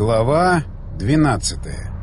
Глава 12.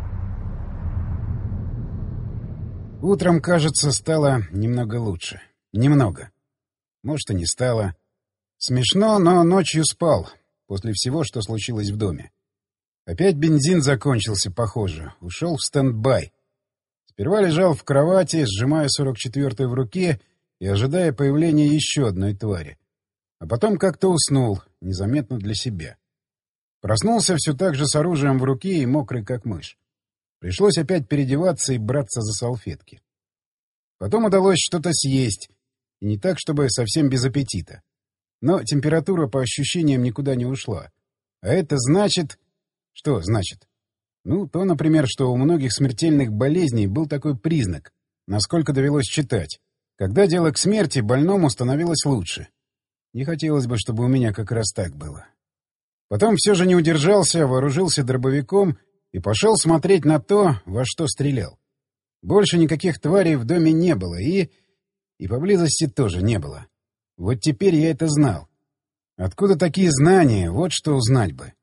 Утром, кажется, стало немного лучше. Немного. Может, и не стало. Смешно, но ночью спал, после всего, что случилось в доме. Опять бензин закончился, похоже. Ушел в стендбай. Сперва лежал в кровати, сжимая 44-й в руке и ожидая появления еще одной твари. А потом как-то уснул, незаметно для себя. Проснулся все так же с оружием в руке и мокрый, как мышь. Пришлось опять переодеваться и браться за салфетки. Потом удалось что-то съесть, и не так, чтобы совсем без аппетита. Но температура, по ощущениям, никуда не ушла. А это значит... Что значит? Ну, то, например, что у многих смертельных болезней был такой признак, насколько довелось читать. Когда дело к смерти, больному становилось лучше. Не хотелось бы, чтобы у меня как раз так было. Потом все же не удержался, вооружился дробовиком и пошел смотреть на то, во что стрелял. Больше никаких тварей в доме не было, и поблизости тоже не было. Вот теперь я это знал. Откуда такие знания, вот что узнать бы.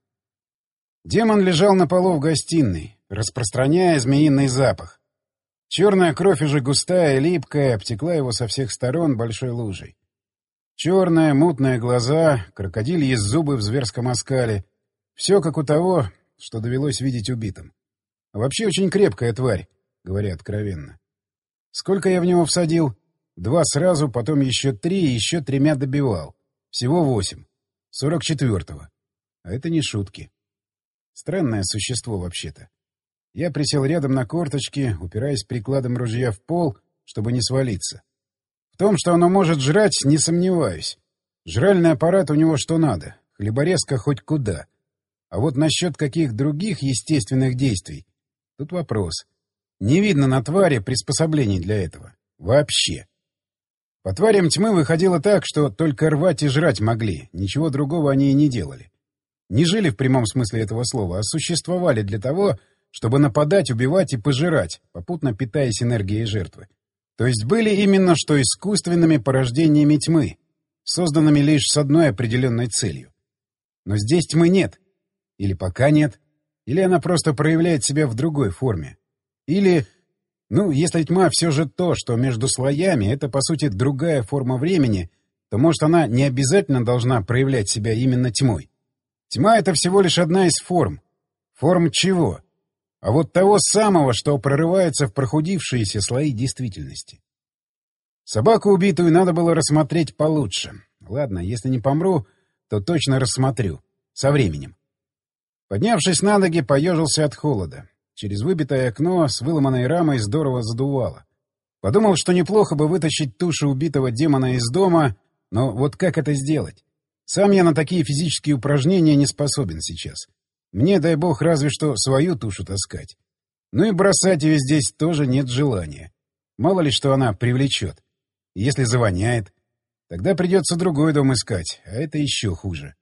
Демон лежал на полу в гостиной, распространяя змеиный запах. Черная кровь уже густая и липкая, обтекла его со всех сторон большой лужей. Черные, мутные глаза, крокодильи зубы в зверском оскале. Все как у того, что довелось видеть убитым. А вообще очень крепкая тварь, говоря откровенно. Сколько я в него всадил? 2 сразу, потом еще 3, и еще 3 добивал. Всего 8. 44-го. А это не шутки. Странное существо вообще-то. Я присел рядом на корточки, упираясь прикладом ружья в пол, чтобы не свалиться. В том, что оно может жрать, не сомневаюсь. Жральный аппарат у него что надо, хлеборезка хоть куда. А вот насчет каких других естественных действий, тут вопрос. Не видно на твари приспособлений для этого. Вообще. По тварям тьмы выходило так, что только рвать и жрать могли, ничего другого они и не делали. Не жили в прямом смысле этого слова, а существовали для того, чтобы нападать, убивать и пожирать, попутно питаясь энергией жертвы. То есть были именно что искусственными порождениями тьмы, созданными лишь с одной определенной целью. Но здесь тьмы нет. Или пока нет. Или она просто проявляет себя в другой форме. Или, если тьма все же то, что между слоями, это, по сути, другая форма времени, то, может, она не обязательно должна проявлять себя именно тьмой. Тьма — это всего лишь одна из форм. Форм чего? А вот того самого, что прорывается в прохудившиеся слои действительности. Собаку убитую надо было рассмотреть получше. Ладно, если не помру, то точно рассмотрю. Со временем. Поднявшись на ноги, поежился от холода. Через выбитое окно с выломанной рамой здорово задувало. Подумал, что неплохо бы вытащить тушу убитого демона из дома, но вот как это сделать? Сам я на такие физические упражнения не способен сейчас. Мне, дай бог, разве что свою тушу таскать. Ну и бросать ее здесь тоже нет желания. Мало ли, что она привлечет. И если завоняет, тогда придется другой дом искать, а это еще хуже.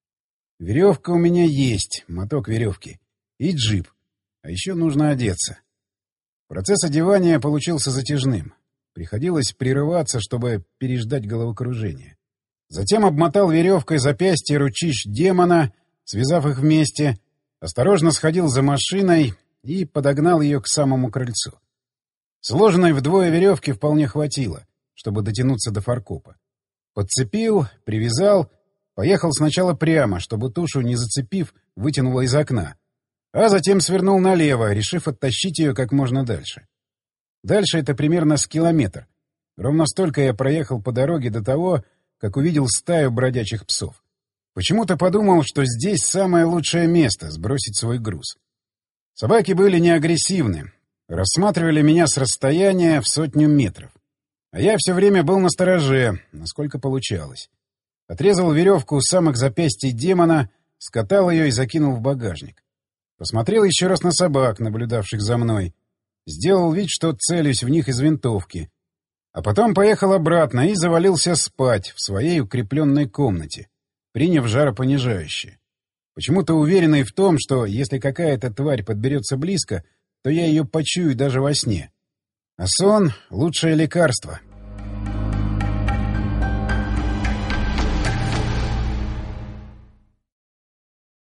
Веревка у меня есть, моток веревки. И джип. А еще нужно одеться. Процесс одевания получился затяжным. Приходилось прерываться, чтобы переждать головокружение. Затем обмотал веревкой запястье ручищ демона, связав их вместе, осторожно сходил за машиной и подогнал ее к самому крыльцу. Сложенной вдвое веревки вполне хватило, чтобы дотянуться до фаркопа. Подцепил, привязал, поехал сначала прямо, чтобы тушу, не зацепив, вытянуло из окна, а затем свернул налево, решив оттащить ее как можно дальше. Дальше это примерно с километр. Ровно столько я проехал по дороге до того, как увидел стаю бродячих псов. Почему-то подумал, что здесь самое лучшее место сбросить свой груз. Собаки были не агрессивны, рассматривали меня с расстояния в 100 метров. А я все время был настороже, насколько получалось. Отрезал веревку у самых запястий демона, скатал ее и закинул в багажник. Посмотрел еще раз на собак, наблюдавших за мной. Сделал вид, что целюсь в них из винтовки. А потом поехал обратно и завалился спать в своей укрепленной комнате, приняв жаропонижающее. Почему-то уверенный в том, что если какая-то тварь подберется близко, то я ее почую даже во сне. А сон — лучшее лекарство.